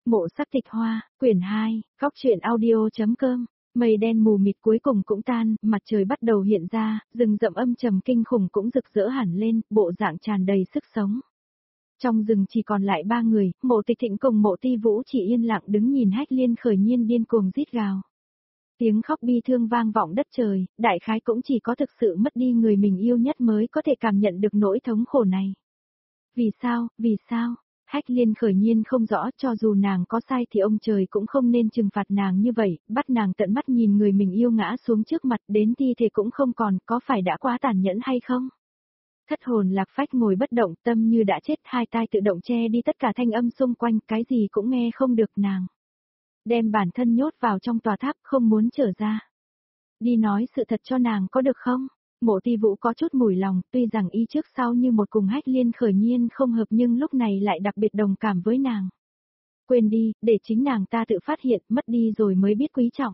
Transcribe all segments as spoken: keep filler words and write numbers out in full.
Mộ Sắc Tịch Hoa, quyển hai, góc truyện audio.com. Mây đen mù mịt cuối cùng cũng tan, mặt trời bắt đầu hiện ra, rừng rậm âm trầm kinh khủng cũng rực rỡ hẳn lên, bộ dạng tràn đầy sức sống. Trong rừng chỉ còn lại ba người, Mộ Tịch Thịnh cùng Mộ Ti Vũ chỉ yên lặng đứng nhìn Hách Liên khởi nhiên điên cuồng rít gào. Tiếng khóc bi thương vang vọng đất trời, đại khái cũng chỉ có thực sự mất đi người mình yêu nhất mới có thể cảm nhận được nỗi thống khổ này. Vì sao, vì sao? Hách Liên khởi nhiên không rõ, cho dù nàng có sai thì ông trời cũng không nên trừng phạt nàng như vậy, bắt nàng tận mắt nhìn người mình yêu ngã xuống trước mặt đến thi thể cũng không còn, có phải đã quá tàn nhẫn hay không? Thất hồn lạc phách ngồi bất động, tâm như đã chết, hai tai tự động che đi tất cả thanh âm xung quanh, cái gì cũng nghe không được. Nàng đem bản thân nhốt vào trong tòa tháp, không muốn trở ra. Đi nói sự thật cho nàng có được không? Mộ Ti Vũ có chút mùi lòng, tuy rằng y trước sau như một cùng Hách Liên khởi nhiên không hợp nhưng lúc này lại đặc biệt đồng cảm với nàng. Quên đi, để chính nàng ta tự phát hiện, mất đi rồi mới biết quý trọng.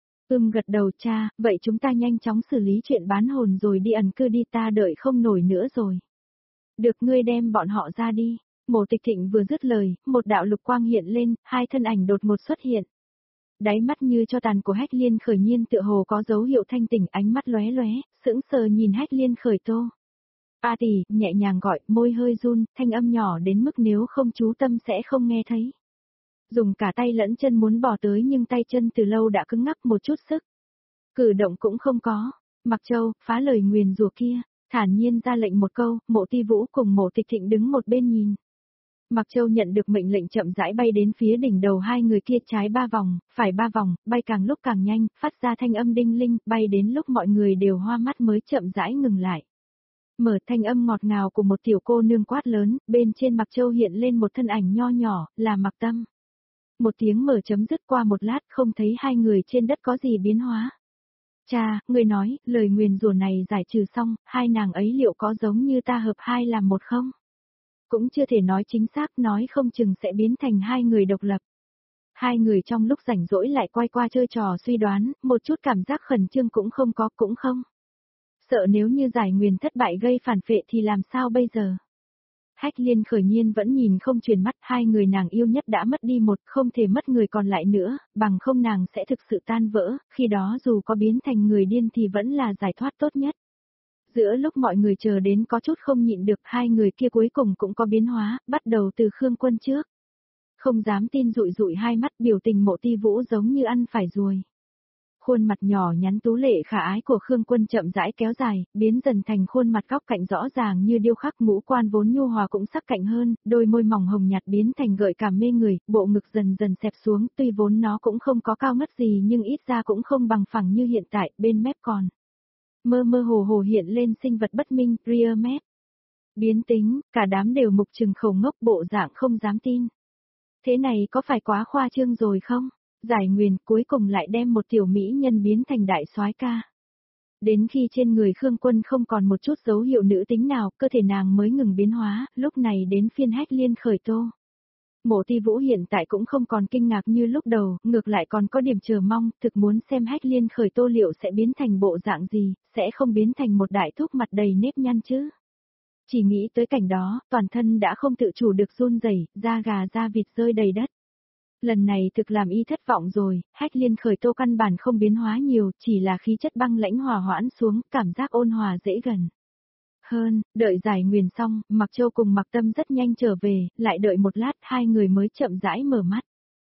Ưm gật đầu, cha, vậy chúng ta nhanh chóng xử lý chuyện bán hồn rồi đi ẩn cư đi, ta đợi không nổi nữa rồi. Được, ngươi đem bọn họ ra đi. Mộ Tịch Thịnh vừa dứt lời, một đạo lục quang hiện lên, hai thân ảnh đột ngột xuất hiện. Đáy mắt như cho tàn của Hách Liên khởi nhiên tựa hồ có dấu hiệu thanh tỉnh, ánh mắt lóe lóe, sững sờ nhìn Hách Liên khởi tô. A tỷ, nhẹ nhàng gọi, môi hơi run, thanh âm nhỏ đến mức nếu không chú tâm sẽ không nghe thấy. Dùng cả tay lẫn chân muốn bỏ tới nhưng tay chân từ lâu đã cứng ngắc một chút sức. Cử động cũng không có. Mặc Châu, phá lời nguyền rủa kia, thản nhiên ra lệnh một câu, Mộ Ti Vũ cùng Mộ Tịch Thịnh đứng một bên nhìn. Mặc Châu nhận được mệnh lệnh chậm rãi bay đến phía đỉnh đầu hai người kia, trái ba vòng, phải ba vòng, bay càng lúc càng nhanh, phát ra thanh âm đinh linh, bay đến lúc mọi người đều hoa mắt mới chậm rãi ngừng lại. Mở thanh âm ngọt ngào của một tiểu cô nương quát lớn, bên trên Mặc Châu hiện lên một thân ảnh nho nhỏ, là Mặc Tâm. Một tiếng mở chấm dứt, qua một lát không thấy hai người trên đất có gì biến hóa. Cha, người nói, lời nguyền rủa này giải trừ xong, hai nàng ấy liệu có giống như ta hợp hai làm một không? Cũng chưa thể nói chính xác, nói không chừng sẽ biến thành hai người độc lập. Hai người trong lúc rảnh rỗi lại quay qua chơi trò suy đoán, một chút cảm giác khẩn trương cũng không có, cũng không. Sợ nếu như giải nguyền thất bại gây phản phệ thì làm sao bây giờ? Hách Liên khởi nhiên vẫn nhìn không chuyển mắt, hai người nàng yêu nhất đã mất đi một, không thể mất người còn lại nữa, bằng không nàng sẽ thực sự tan vỡ, khi đó dù có biến thành người điên thì vẫn là giải thoát tốt nhất. Giữa lúc mọi người chờ đến có chút không nhịn được, hai người kia cuối cùng cũng có biến hóa, bắt đầu từ Khương Quân trước. Không dám tin dụi dụi hai mắt, biểu tình Mộ Ti Vũ giống như ăn phải ruồi. Khuôn mặt nhỏ nhắn tú lệ khả ái của Khương Quân chậm rãi kéo dài, biến dần thành khuôn mặt góc cạnh rõ ràng như điêu khắc, ngũ quan vốn nhu hòa cũng sắc cạnh hơn, đôi môi mỏng hồng nhạt biến thành gợi cảm mê người, bộ ngực dần dần xẹp xuống, tuy vốn nó cũng không có cao ngất gì nhưng ít ra cũng không bằng phẳng như hiện tại, bên mép còn mơ mơ hồ hồ hiện lên sinh vật bất minh, rear mép. Biến tính, cả đám đều mục trừng khẩu ngốc, bộ dạng không dám tin. Thế này có phải quá khoa trương rồi không? Giải nguyền cuối cùng lại đem một tiểu mỹ nhân biến thành đại soái ca. Đến khi trên người Khương Quân không còn một chút dấu hiệu nữ tính nào, cơ thể nàng mới ngừng biến hóa, lúc này đến phiên Hách Liên khởi tô. Mộ Ti Vũ hiện tại cũng không còn kinh ngạc như lúc đầu, ngược lại còn có điểm chờ mong, thực muốn xem Hách Liên khởi tô liệu sẽ biến thành bộ dạng gì, sẽ không biến thành một đại thúc mặt đầy nếp nhăn chứ. Chỉ nghĩ tới cảnh đó, toàn thân đã không tự chủ được run rẩy, da gà da vịt rơi đầy đất. Lần này thực làm y thất vọng rồi, Hách Liên khởi tô căn bản không biến hóa nhiều, chỉ là khí chất băng lãnh hòa hoãn xuống, cảm giác ôn hòa dễ gần. Hơn, đợi giải nguyền xong, Mặc Châu cùng Mặc Tâm rất nhanh trở về, lại đợi một lát hai người mới chậm rãi mở mắt.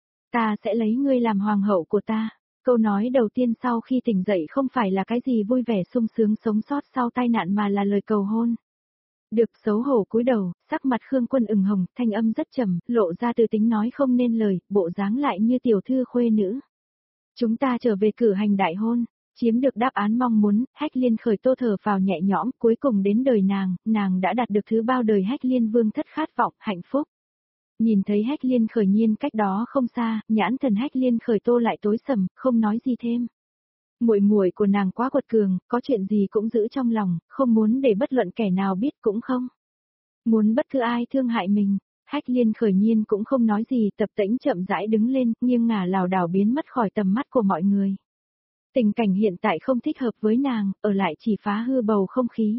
Ta sẽ lấy ngươi làm hoàng hậu của ta. Câu nói đầu tiên sau khi tỉnh dậy không phải là cái gì vui vẻ sung sướng sống sót sau tai nạn mà là lời cầu hôn. Được, xấu hổ cúi đầu, sắc mặt Khương Quân ửng hồng, thanh âm rất trầm, lộ ra từ tính nói không nên lời, bộ dáng lại như tiểu thư khuê nữ. Chúng ta trở về cử hành đại hôn. Chiếm được đáp án mong muốn, Hách Liên khởi tô thở vào nhẹ nhõm, cuối cùng đến đời nàng, nàng đã đạt được thứ bao đời Hách Liên vương thất khát vọng, hạnh phúc. Nhìn thấy Hách Liên khởi nhiên cách đó không xa, nhãn thần Hách Liên khởi tô lại tối sầm, không nói gì thêm. Muội muội của nàng quá quật cường, có chuyện gì cũng giữ trong lòng, không muốn để bất luận kẻ nào biết cũng không. Muốn bất cứ ai thương hại mình. Hách Liên khởi nhiên cũng không nói gì, tập tễnh chậm rãi đứng lên, nghiêng ngả lảo đảo biến mất khỏi tầm mắt của mọi người. Tình cảnh hiện tại không thích hợp với nàng, ở lại chỉ phá hư bầu không khí.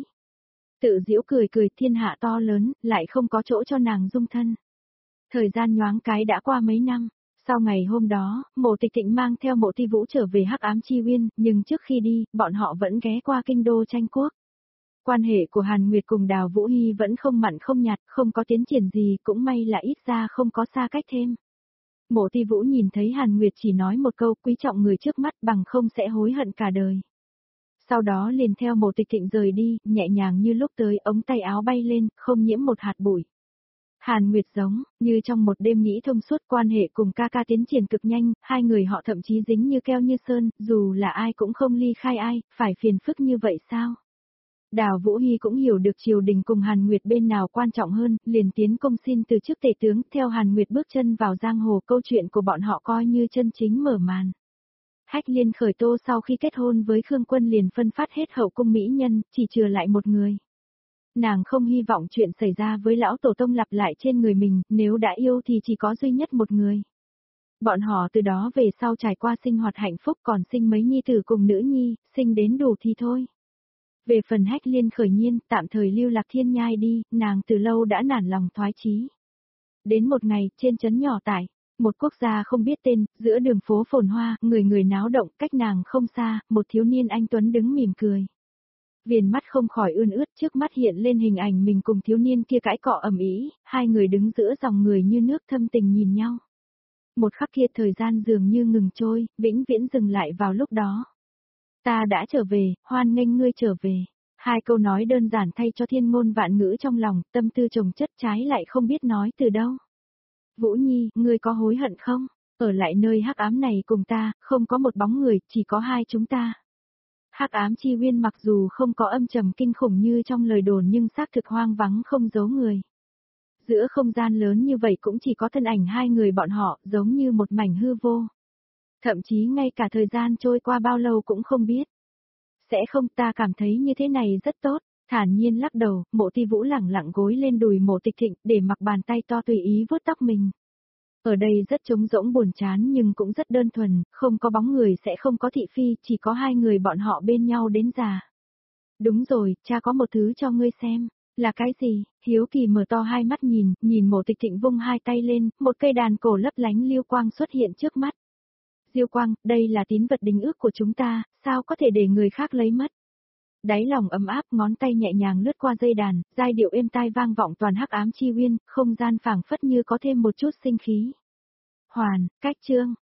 Tự giễu cười cười, thiên hạ to lớn, lại không có chỗ cho nàng dung thân. Thời gian nhoáng cái đã qua mấy năm, Sau ngày hôm đó, Mộ Tịch Tịnh mang theo Mộ Ti Vũ trở về Hắc Ám Chi Uyên, nhưng trước khi đi, bọn họ vẫn ghé qua kinh đô tranh quốc. Quan hệ của Hàn Nguyệt cùng Đào Vũ Hy vẫn không mặn không nhạt, không có tiến triển gì, cũng may là ít ra không có xa cách thêm. Mộ Ti Vũ nhìn thấy Hàn Nguyệt chỉ nói một câu quý trọng người trước mắt bằng không sẽ hối hận cả đời. Sau đó liền theo Mộ Tịch Tịnh rời đi, nhẹ nhàng như lúc tới, ống tay áo bay lên, không nhiễm một hạt bụi. Hàn Nguyệt giống, như trong một đêm nghĩ thông suốt, quan hệ cùng ca ca tiến triển cực nhanh, hai người họ thậm chí dính như keo như sơn, dù là ai cũng không ly khai ai, phải phiền phức như vậy sao? Đào Vũ Hy cũng hiểu được triều đình cùng Hàn Nguyệt bên nào quan trọng hơn, liền tiến công xin từ chức tể tướng, theo Hàn Nguyệt bước chân vào giang hồ, câu chuyện của bọn họ coi như chân chính mở màn. Hách Liên khởi tô sau khi kết hôn với Khương Quân liền phân phát hết hậu cung mỹ nhân, chỉ chừa lại một người. Nàng không hy vọng chuyện xảy ra với lão tổ tông lặp lại trên người mình, nếu đã yêu thì chỉ có duy nhất một người. Bọn họ từ đó về sau trải qua sinh hoạt hạnh phúc, còn sinh mấy nhi tử cùng nữ nhi, sinh đến đủ thì thôi. Về phần Hách Liên khởi nhiên, tạm thời lưu lạc thiên nhai đi, nàng từ lâu đã nản lòng thoái chí. Đến một ngày, trên trấn nhỏ tại, một quốc gia không biết tên, giữa đường phố phồn hoa, người người náo động, cách nàng không xa, một thiếu niên anh tuấn đứng mỉm cười. Viền mắt không khỏi ươn ướt, trước mắt hiện lên hình ảnh mình cùng thiếu niên kia cãi cọ ầm ĩ, hai người đứng giữa dòng người như nước thâm tình nhìn nhau. Một khắc kia thời gian dường như ngừng trôi, vĩnh viễn dừng lại vào lúc đó. Ta đã trở về, hoan nghênh ngươi trở về. Hai câu nói đơn giản thay cho thiên ngôn vạn ngữ trong lòng, tâm tư chồng chất trái lại không biết nói từ đâu. Vũ Nhi, ngươi có hối hận không? Ở lại nơi hắc ám này cùng ta, không có một bóng người, chỉ có hai chúng ta. Hắc ám chi uyên mặc dù không có âm trầm kinh khủng như trong lời đồn nhưng xác thực hoang vắng không giấu người. Giữa không gian lớn như vậy cũng chỉ có thân ảnh hai người bọn họ, giống như một mảnh hư vô. Thậm chí ngay cả thời gian trôi qua bao lâu cũng không biết. Sẽ không, ta cảm thấy như thế này rất tốt, thản nhiên lắc đầu, Mộ Ti Vũ lẳng lặng gối lên đùi Mộ Tịch Thịnh để mặc bàn tay to tùy ý vuốt tóc mình. Ở đây rất trống rỗng buồn chán nhưng cũng rất đơn thuần, không có bóng người sẽ không có thị phi, chỉ có hai người bọn họ bên nhau đến già. Đúng rồi, cha có một thứ cho ngươi xem. Là cái gì? Hiếu kỳ mở to hai mắt nhìn, nhìn Mộ Tịch Thịnh vung hai tay lên, một cây đàn cổ lấp lánh lưu quang xuất hiện trước mắt. Diêu quang, đây là tín vật đính ước của chúng ta, sao có thể để người khác lấy mất? Đáy lòng ấm áp, ngón tay nhẹ nhàng lướt qua dây đàn, giai điệu êm tai vang vọng toàn hắc ám chi uyên, không gian phảng phất như có thêm một chút sinh khí. Hoàn, cách chương.